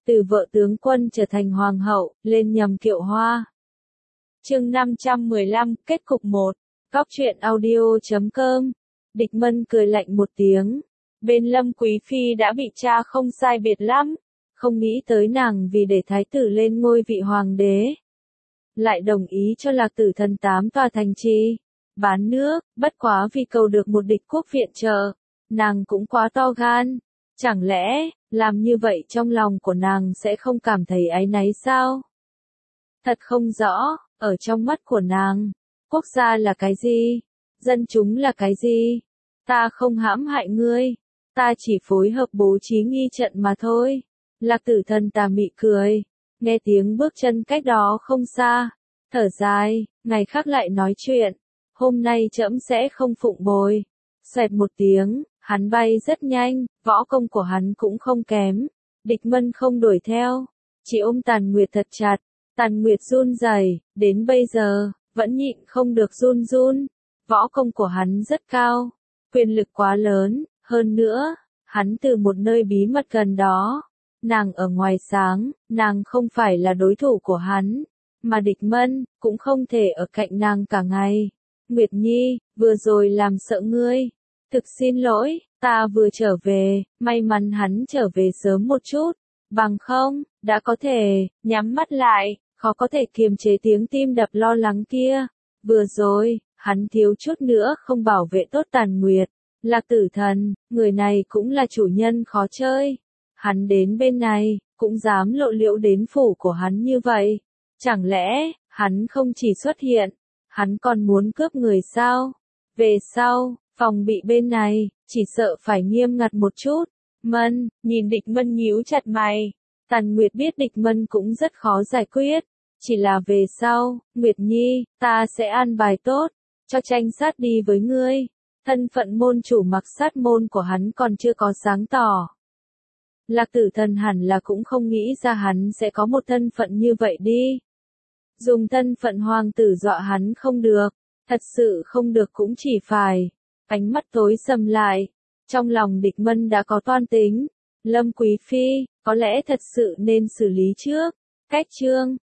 từ vợ tướng quân trở thành hoàng hậu, lên nhầm kiệu hoa. Chương 515, kết cục 1. Góc truyện audio.com. Địch Mân cười lạnh một tiếng. Bên Lâm Quý Phi đã bị tra không sai biệt lắm, không nghĩ tới nàng vì để thái tử lên ngôi vị hoàng đế, lại đồng ý cho Lạc Tử Thần 8 tòa thành trì, bán nước, bất quá vì cầu được một địch quốc viện trợ, nàng cũng quá to gan. Chẳng lẽ, làm như vậy trong lòng của nàng sẽ không cảm thấy áy náy sao? Thật không rõ, ở trong mắt của nàng, quốc gia là cái gì? Dân chúng là cái gì? Ta không hãm hại ngươi, ta chỉ phối hợp bố trí nghi trận mà thôi. Lạc Tử Thần tà mị cười, nghe tiếng bước chân cách đó không xa, thở dài, ngày khác lại nói chuyện, hôm nay trẫm sẽ không phụng bồi. Xoẹt một tiếng, hắn bay rất nhanh, võ công của hắn cũng không kém. Địch Mân không đuổi theo, chỉ ôm Tàn Nguyệt thật chặt. Tàn Nguyệt run rẩy, đến bây giờ, vẫn nhịn không được run run. Võ công của hắn rất cao, quyền lực quá lớn, hơn nữa, hắn từ một nơi bí mật gần đó. Nàng ở ngoài sáng, nàng không phải là đối thủ của hắn, mà Địch Mân cũng không thể ở cạnh nàng cả ngày. Nguyệt Nhi, vừa rồi làm sợ ngươi. Thực xin lỗi, ta vừa trở về, may mắn hắn trở về sớm một chút, bằng không, đã có thể, nhắm mắt lại, khó có thể kiềm chế tiếng tim đập lo lắng kia. Vừa rồi, hắn thiếu chút nữa không bảo vệ tốt Tàn Nguyệt. Lạc Tử Thần, người này cũng là chủ nhân khó chơi. Hắn đến bên này, cũng dám lộ liễu đến phủ của hắn như vậy. Chẳng lẽ, hắn không chỉ xuất hiện, hắn còn muốn cướp người sao? Về sau, phòng bị bên này, chỉ sợ phải nghiêm ngặt một chút. Mân, nhìn Địch Mân nhíu chặt mày. Tàn Nguyệt biết Địch Mân cũng rất khó giải quyết. Chỉ là về sau, Nguyệt Nhi, ta sẽ an bài tốt, cho tranh sát đi với ngươi. Thân phận môn chủ Mặc Sát môn của hắn còn chưa có sáng tỏ. Lạc Tử Thần hẳn là cũng không nghĩ ra hắn sẽ có một thân phận như vậy đi. Dùng thân phận hoàng tử dọa hắn không được, thật sự không được cũng chỉ phải. Ánh mắt tối sầm lại, trong lòng Địch Mân đã có toan tính. Lâm Quý Phi, có lẽ thật sự nên xử lý trước. Cách chương